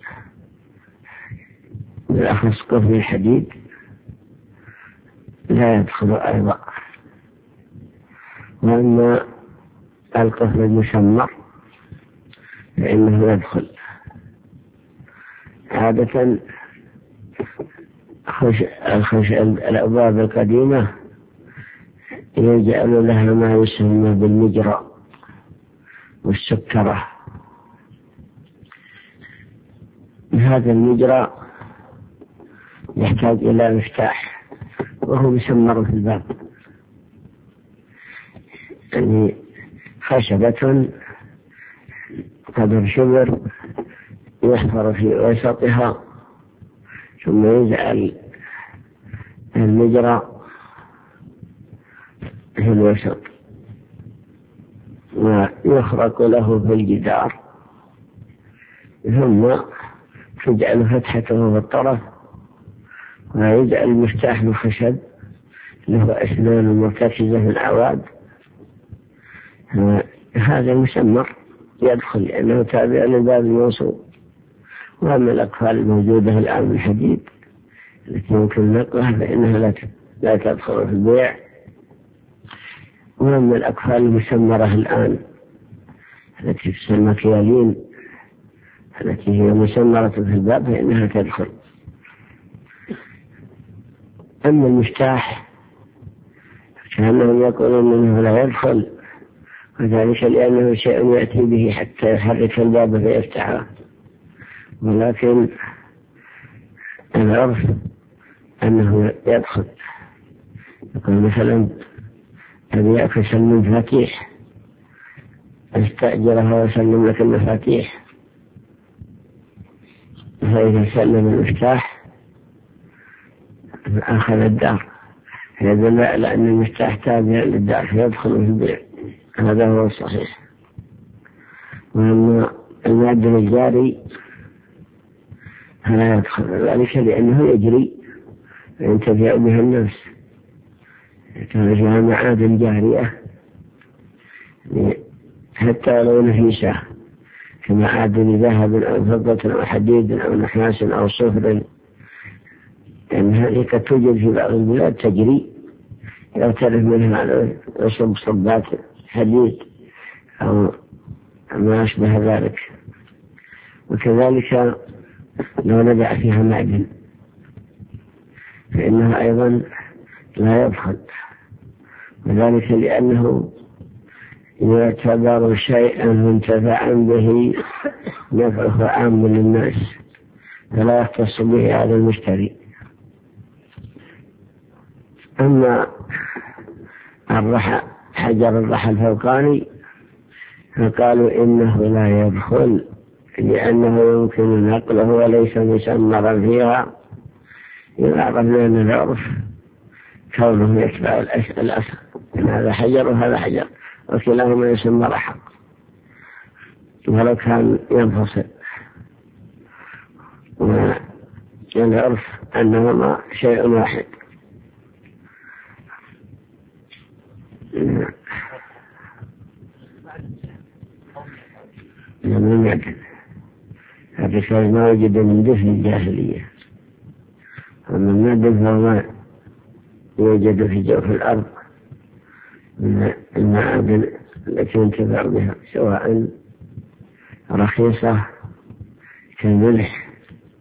بالأخص قفل الحديد لا يدخل أيضا. وأما القفل المشمر فإنه يدخل. عادة الأبواب القديمة يجعل لها ما يسمى بالمجرى والسكرة. هذا المجرى يحتاج إلى مفتاح وهو مسمر في الباب، يعني خشبة قدر شبر يحفر في وسطها ثم يجعل المجرى في الوسط ويخرق له في الجدار، ثم تجعل فتحته بالطرف ويجعل المفتاح الخشب له أسنان مرتكزة في الأعواد. هذا المسمر يدخل لأنه تابع للباب الموصول. وأما الأقفال الموجودة الآن بالحديد التي يمكن نقلها فإنها لا تدخل في البيع. وأما الأقفال المسمرة الآن التي تسمى كيالين التي هي مسمرة في الباب فإنها تدخل. أما المفتاح كأنهم يقولون أنه لا يدخل، وذلك لأنه شيء يأتي به حتى يحرك الباب فيفتحه. ولكن العرف أنه يدخل. يقول مثلا أبيعك سلم المفاتيح، استأجرها وسلم لك المفاتيح، فإذا سلم المفتاح أخذ الدار يدل على أن المفتاح تابع للدار فيدخل في البيع. هذا هو الصحيح. وأما المعدن الجاري فلا يدخل ذلك لأنه يجري وينتفع به الناس. كان فيها معادن جارية حتى لو نفيسة كمعادن ذهب أو فضة أو حديد أو نحاس أو صفر، لأن هذه قد توجد في بعض البلاد تجري يعترف منها على صبات حديد أو ما أشبه ذلك. وكذلك لو نبع فيها معدن فإنها أيضا لا يدخل، وذلك لأنه يعتبر شيئا منتفعا به نفعه عام للناس فلا يختص به على المشتري. أما حجر الرحى الفوقاني فقالوا إنه لا يدخل لأنه يمكن نقله وليس مسمرا فيها. يعرف لنا العرف كونه يتبع الأصل، هذا حجر وهذا حجر وكلاهما يسمى رحى ولو كان ينفصل. والعرف أنهما شيء واحد. من يعدل هذا شيء ما وجد من دفن الجاهلية. أما المعدن فهو ما يوجد في جوف الأرض من المعادن التي ينتفع بها سواء رخيصة كالملح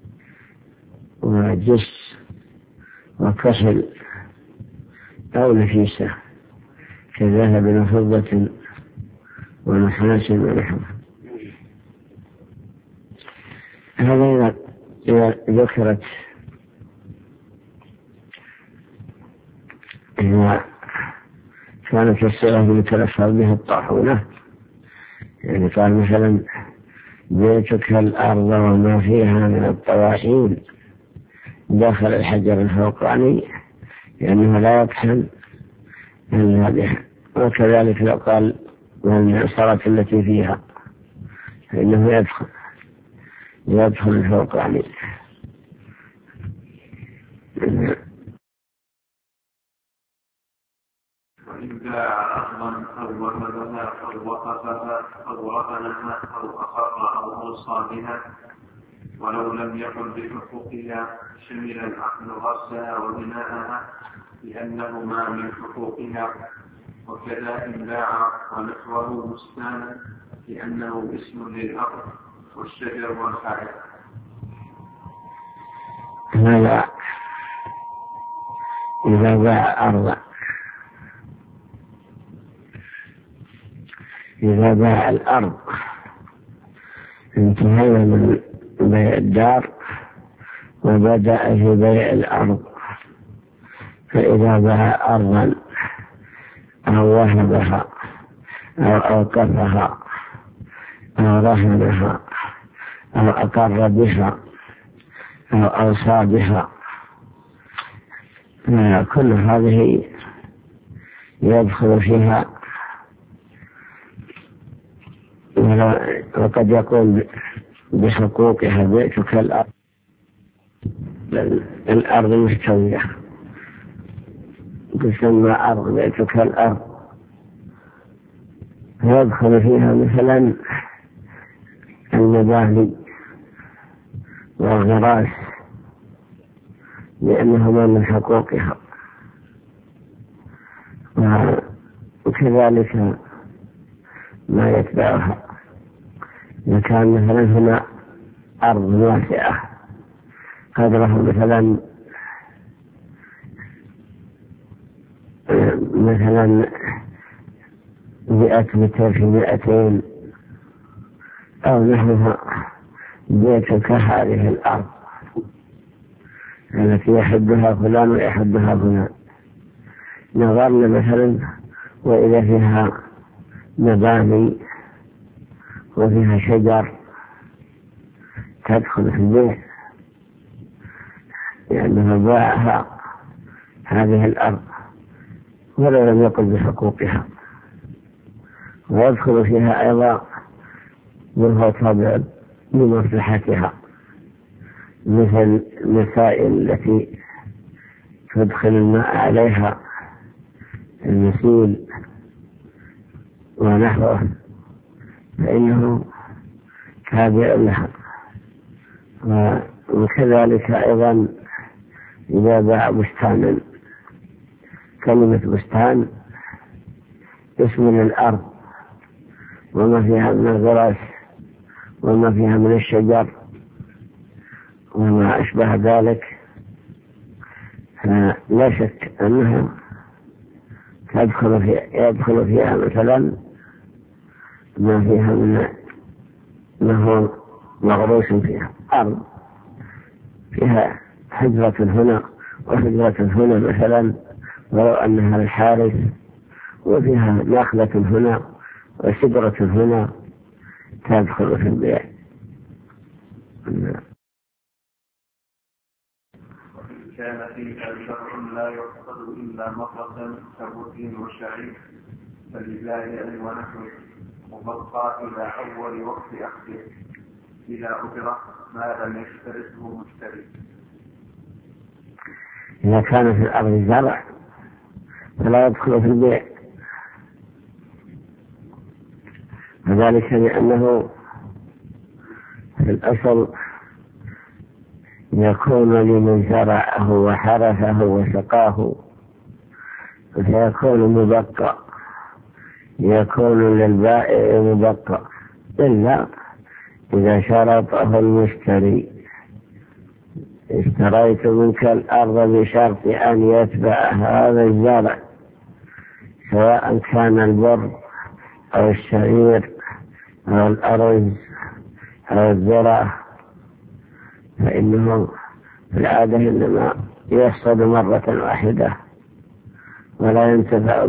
وجس وكسل أو نفيسة كذهب وفضة ونحاس ونحو. هذا إذا ذكرت إذا كانت الصلة المتلفظ بها الطاحونة، يعني قال مثلا بيتك الأرض وما فيها من الطواحين داخل الحجر الفوقاني، لأنه لا يطحن وكذلك لو قال والمعصرة التي فيها فإنه يدخل فوق عليه. وإن باع أرضا أو وهبها أو وقفها أو رهنها أو أقر أو أوصى بها ولو لم يكن بحقوقها شمل العقد غرسها وبناءها لأنهما من حقوقها. وكذا إن باع ونحوه بستانا لأنه اسم للأرض والشجر والحائط. هذا إذا باع أرضا، إذا باع الأرض انتهينا من بيع الدار وبدأ في بيع الأرض. فإذا باع أرضا أو وهبها أو أوقفها أو رهنها أو أقر بها أو أوصى بها، كل هذه يدخل فيها. وقد يقول بحقوقها بيتك الأرض مستوية، تسمى أرض بيتك الأرض، يدخل فيها مثلا المباني والغراس لأنهما من حقوقها. وكذلك ما يتبعها، إذا كان مثلا هنا أرض واسعة قدرها مثلا 100 متر في 200 أو نحوها، بيتك هذه الأرض التي يحبها فلان ويحبها فلان، نظرنا مثلا وإذا فيها مباني وفيها شجر تدخل في البيت لأنها باعها هذه الأرض ولو لم يقل بحقوقها. ويدخل فيها أيضا منها طابع لمصلحتها، مثل المسائل التي تدخل الماء عليها، المسيل ونحوه، فإنه تابع لها. وكذلك أيضا إذا باع بستانا، كلمة بستان اسم للأرض وما فيها من الغراس وما فيها من الشجر وما أشبه ذلك، فلا شك أنها يدخل فيها مثلا ما فيها من ما هو مغروس فيها، أرض فيها حجرة هنا وحجرة هنا مثلا، ولو أنها الحارس، وفيها نخلة هنا وشجرة هنا، تدخل في البيع. وإن كان فيها زرع لا يحصد إلا مرة كبر وشعير فلله ونحوه مبقى إلى أول وقت أخذه إلى أجرة ما لم يشترطه مشتري. إذا كان في الأرض زرع فلا يدخل في البيع، وذلك لأنه في الأصل يكون لمن زرعه وحرثه وسقاه، فيكون مبقى، يكون للبائع مبقى، إلا إذا شرطه المشتري: اشتريت منك الأرض بشرط أن يتبع هذا الزرع، سواء كان البر أو الشعير أو الأرز أو الذرة، فإنه في العادة إنما يحصد مرة واحدة ولا ينتفع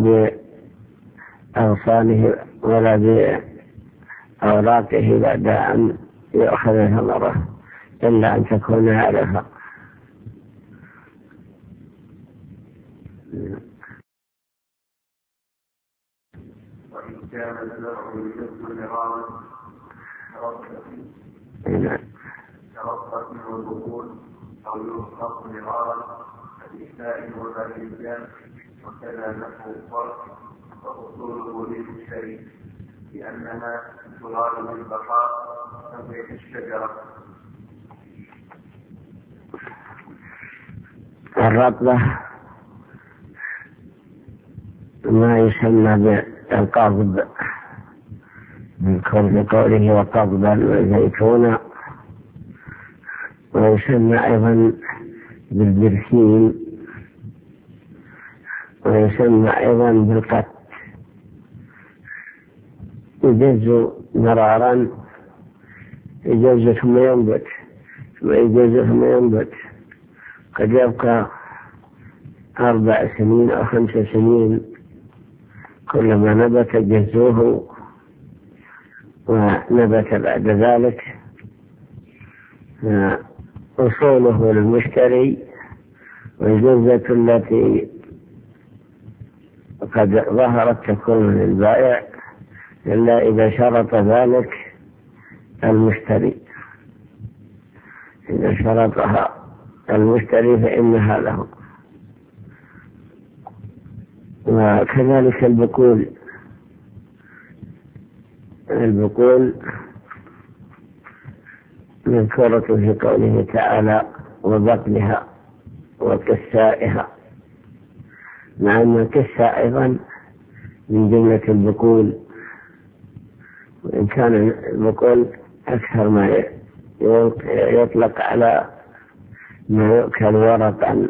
بأغصانه ولا بأوراقه بعد أن يأخذ ثمره، إلا أن تكون علفا. وإن كان الزرع يجد مرارا كرصة والبطون أو يرصق مرارا كالإساء والباذنجان، وكذا نحو الفرق وأصوله للمشتري لأنها تراد بالبقاء كبيت الشجرة. الرطبة ما يسمى بالقضب من كل قوله وقضبا وزيتونا، ويسمى أيضا بالبرسيم، ويسمى أيضا بالقت. يجز مرارا، يجز ثم ينبت ويجز ثم ينبت، قد يبقى 4 سنين أو 5 سنين، كلما نبت جزوه ونبت بعد ذلك. أصوله للمشتري، والجزة التي قد ظهرت تكون للبائع إلا إذا شرط ذلك المشتري. إذا شرطها المشتري فإنها له. وكذلك البقول مذكورة في قوله تعالى وبطنها وكسائها، مع أن الكساء أيضا من جملة البقول، وإن كان البقول أكثر ما يطلق على ما يؤكل ورقا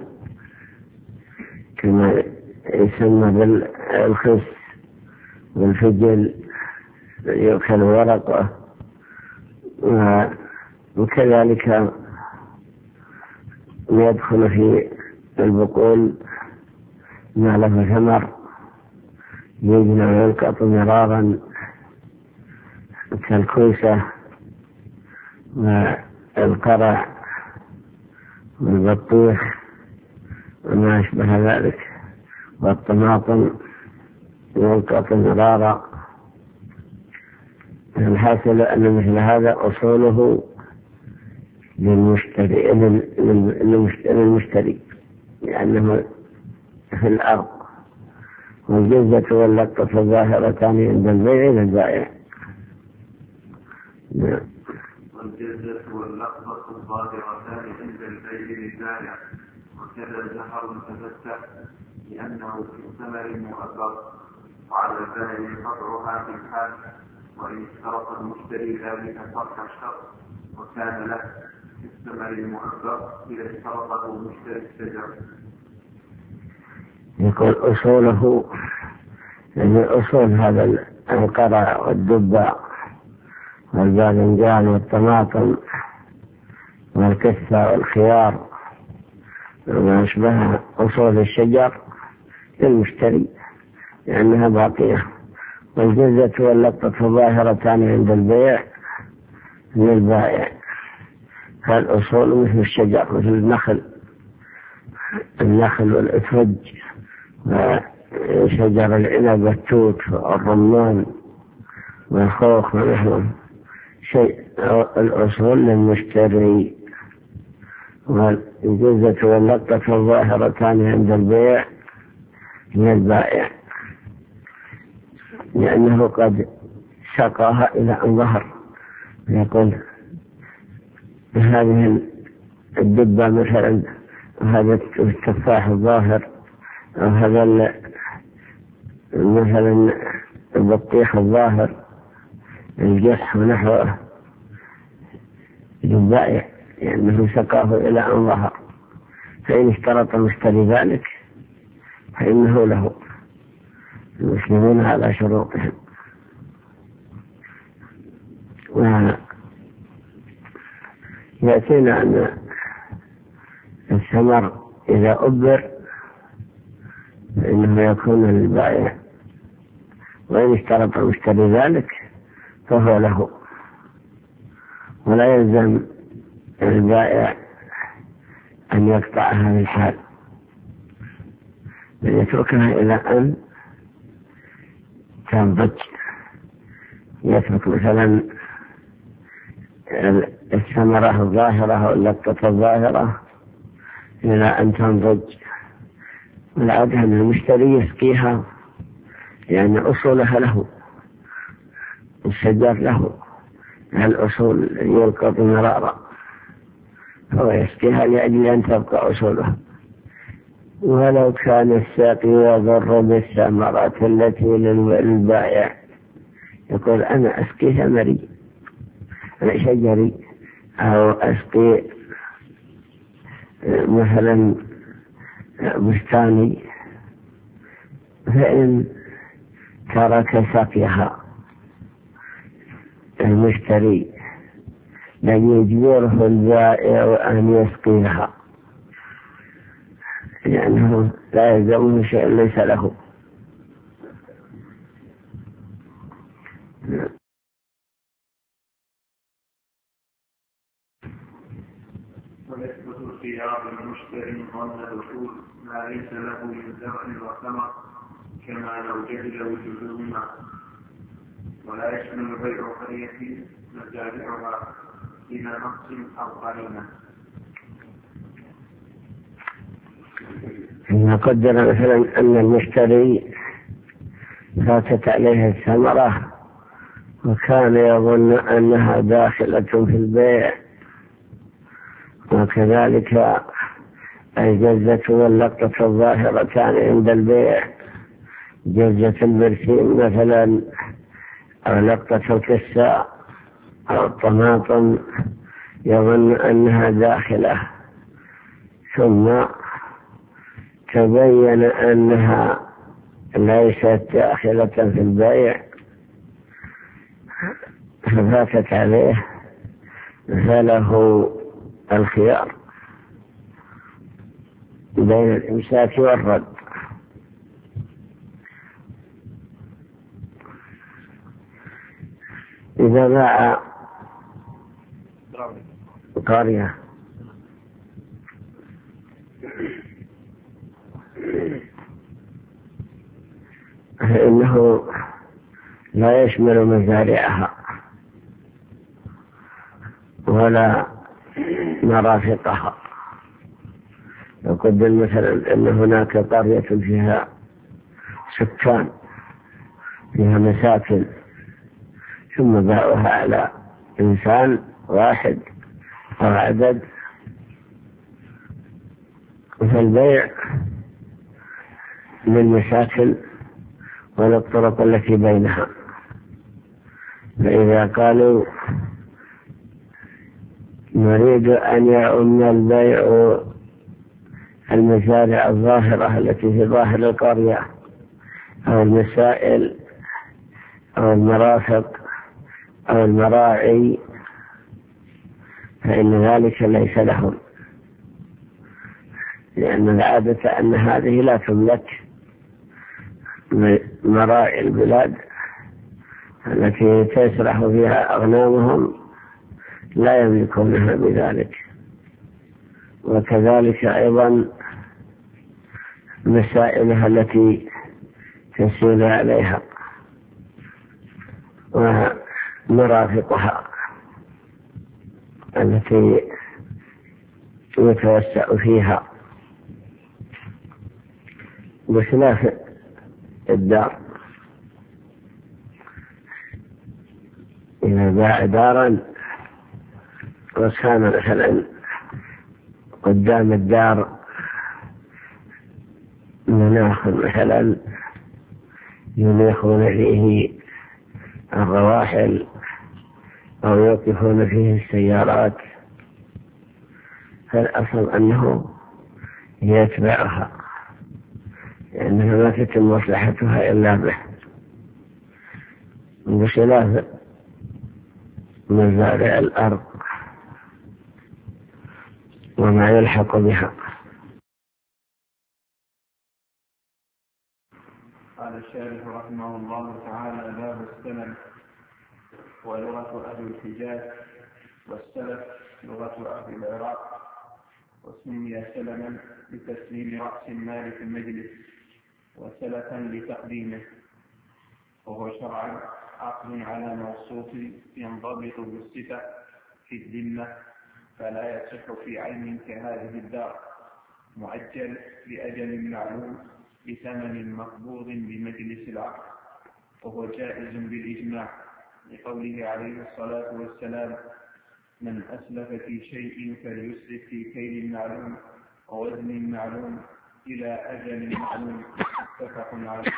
كما يسمى بالخس والفجل، يؤكل ورقه. وكذلك يدخل في البقول ما له ثمر يجنى ويلقط مرارا كالكوسة والقرع والبطيخ وما أشبه ذلك، والطماطم يلقط مرارا. الحاصل أن مثل هذا أصوله للمشتري لأنه في الأرض، والجزة واللقطة الظاهرتان عند البيع للبائع. والجزة واللقطة الظاهرتان عند البيع للبائع، وكذا الزهر المتفتح لأنه في الثمر المؤبر، وعلى البائع قطعها في الحال، وإن اشترط المشتري ذلك فرق الشرط وكان له في الثمر المؤبر إذا اشترطه مشتري الشجر. يقول أصوله، يعني أصول هذا القرع والدباء والباذنجان والطماطم والكثة والخيار وما أشبه أصول الشجر للمشتري لأنها باقية. والجزة واللقطة ظاهرتان عند البيع للبائع. فالأصول مثل الشجر، مثل النخل والأترج وشجر العنب والتوت والرمان والخوخ ونحوه، شيء الأصول للمشتري. والجزة واللقطة الظاهرتان عند البيع للبائع لأنه قد سقاها إلى أن ظهر. يقول هذه الدبة مثلا، هذا التفاح الظاهر، أو هذا مثلا البطيخ الظاهر، الجح ونحوه، للبائع لأنه سقاه إلى أن ظهر. فإن اشترط المشتري ذلك فإنه له. المسلمون على شروطهم. ويأتينا أن الثمر إذا أبر فإنه يكون للبائع، وإن اشترط المشتري ذلك فهو له، ولا يلزم البائع أن يقطعها في الحال، بل يتركها إلى أن تنضج، يترك مثلا الثمرة الظاهرة أو اللقطة الظاهرة إلى أن تنضج. والعادة أن المشتري يسقيها يعني أصولها له، الشجر له الأصول يلقط مرارا، هو يسقيها لأجل أن تبقى أصولها. ولو كان الساقي يضر بالثمرات التي للبائع، يقول أنا أسقي ثمري، أنا شجري، أو أسقي مثلا بستاني، فإن ترك سقيها المشتري لن يجبره البائع أن يسقيها، لأنه لا يلزمه شيء ليس له. ويثبت الخيار للمشتري ظن الوصول ما ليس له من زرع وثمر كما لو جهل وجودهما، ولا يشمل بيع قرية مزارعها إلى نقص أو قرينة. إذا قدر مثلا أن المشتري فاتت عليه الثمرة وكان يظن أنها داخلة في البيع، وكذلك الجزة واللقطة الظاهرتان عند البيع، جزة البرسيم مثلا أو لقطة الكساء أو الطماطم، يظن أنها داخلة، ثم تبين أنها ليست داخلة في البيع ففاتت عليه، فله الخيار بين الإمساك والرد. إذا باع قرية فإنه لا يشمل مزارعها ولا مرافقها. يقدر مثلا أن هناك قرية فيها سكان، فيها مساكن، ثم باعوها على إنسان واحد أو عدد، فالبيع للمساكن وللطرق التي بينها. فإذا قالوا نريد أن يعم البيع المزارع الظاهرة التي في ظاهر القرية أو المسائل أو المرافق أو المراعي، فإن ذلك ليس لهم، لأن العادة أن هذه لا تملك. مراعي البلاد التي تسرح فيها أغنامهم لا يملكونها بذلك، وكذلك أيضا مسائلها التي تسير عليها ومرافقها التي يتوسع فيها، بخلاف الدار. إذا باع دارا وكان مثلا قدام الدار مناخ مثلا ينيخون فيه الرواحل أو يوقفون فيه السيارات، فالأصل أنه يتبعها، لأنها ما تتم مصلحتها إلا به، بخلاف مزارع الأرض وما يلحق بها. قال الشارح رحمه الله تعالى: باب السلم. ولغة أهل الحجاز والسلف لغة أهل العراق، وسمي سلما لتسليم رأس المال في المجلس، وسلفا لتقديمه. وهو شرعا عقد على موصوف ينضبط بالصفة في الذمة، فلا يصح في عين كهذه الدار، معجل لأجل معلوم بثمن مقبوض بمجلس العقد، وهو جائز بالإجماع، لقوله عليه الصلاة والسلام: من أسلف في شيء فليسلف في كيل معلوم ووزن معلوم إلى أجل معلوم، متفق عليه.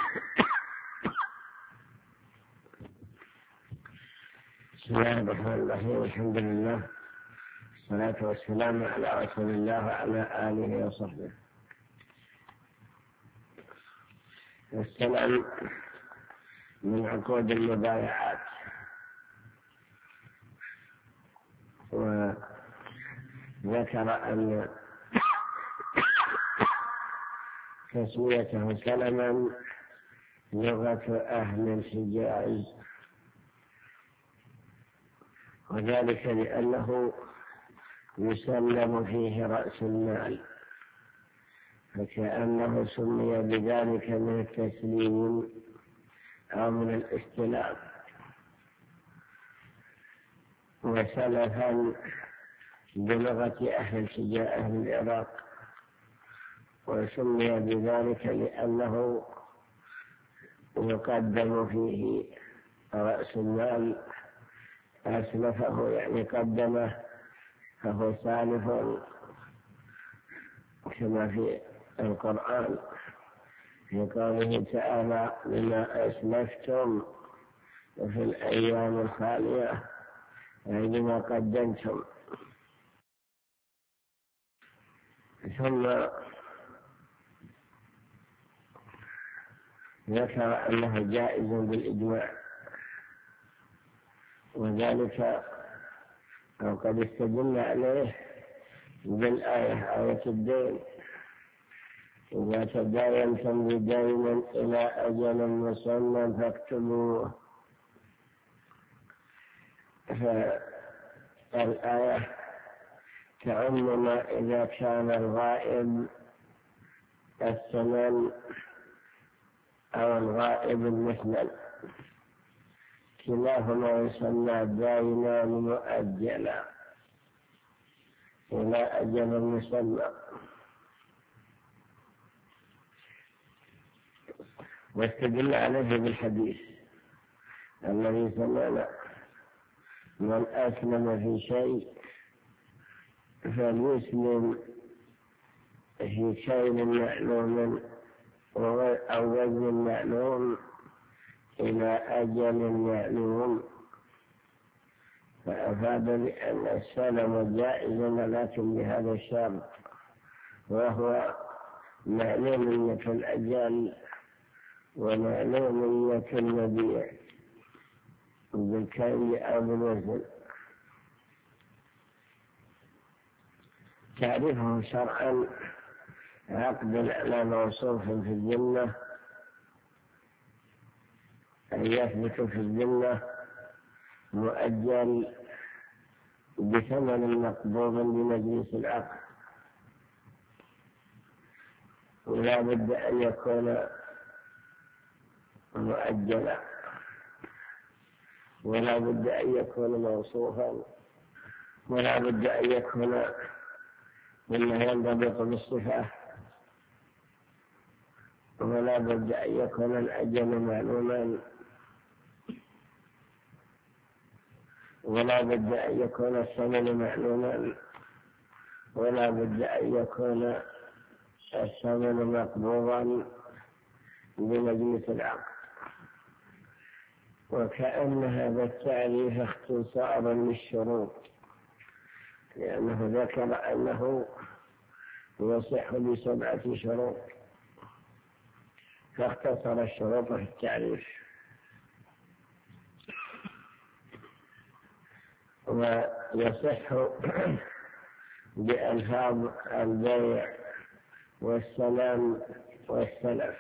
بسم الله الرحمن الرحيم. الحمد لله والصلاة والسلام على رسول الله وعلى آله وصحبه. السلام من عقود المبايعات، وذكر أن تسميته سلما لغة أهل الحجاز، وذلك لأنه يسلم فيه رأس المال، فكأنه سمي بذلك من التسليم أو من الاستلام. وسلفا بلغة أهل العراق، وسمي بذلك لأنه يقدم فيه رأس المال. أسلفه يعني قدمه، فهو سالف كما في القرآن في قوله تعالى: لما أسلفتم وفي الأيام الخالية، يعني لما قدمتم. ثم ذكر أنه جائز بالإجماع، وذلك أو قد استدل عليه بالآية، آية الدين: إذا تداينتم بدين إلى أجل مسمى فاكتبوه. فالآية تعم ما إذا كان الغائب الثمن أو الغائب المثمن، كلاهما يسمى دينان مؤجلا إلى أجل مسمى. واستدل عليه بالحديث الذي سمعنا: من أسلم في شيء فليسلم في كيل معلوم أو وزن معلوم إلى أجل معلوم، فأفاد بأن السلم جائز، لكن بهذا الشرط، وهو معلومية الأجل ومعلومية المبيع بالكيل أو بالوزن. تعرفه شرعا: عقد على موصوف في الذمة، أن يثبت في الذمة مؤجل بثمن مقبوض بمجلس العقد، ولا بد أن يكون مؤجلا، ولا بد أن يكون موصوفا، ولا بد أن يكون مما ينضبط بالصفة، ولا بد أن يكون الأجل معلوما، ولا بد أن يكون الثمن معلوما، ولا بد أن يكون الثمن مقبوضا بمجلس العقد. وكأن هذا التعريف اختصارا للشروط، لأنه ذكر أنه يصح ب7 شروط، فاختصر الشروط في التعريف. ويصح بألفاظ البيع والسلام والسلف،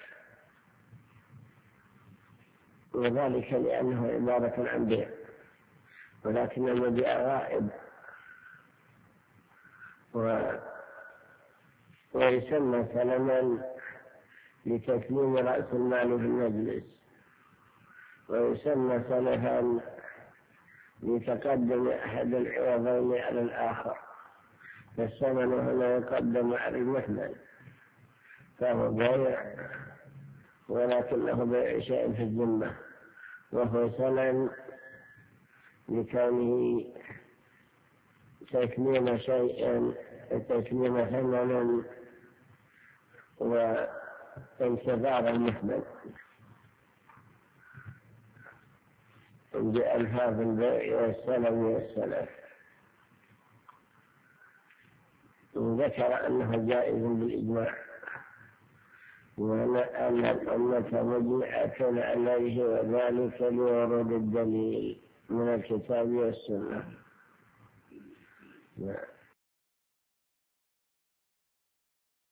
وذلك لأنه عبارة عن بيع، ولكن المبيع غائب، ويسمى سلما لتسليم رأس المال في المجلس، ويسمى سلفا لتقدم أحد العوضين على الآخر، فالثمن هنا يقدم على المثمن، فهو بيع ولكنه بيع شيء في الذمة، وهو سلم لكونه تكميم شيء، تكميم ثمن وانتظار المثمن بألفاظ البيع والسلم والسلف. وذكر أنه جائز بالإجماع، وأن الأمة مجمعة عليه، وذلك لورود الدليل من الكتاب والسنة.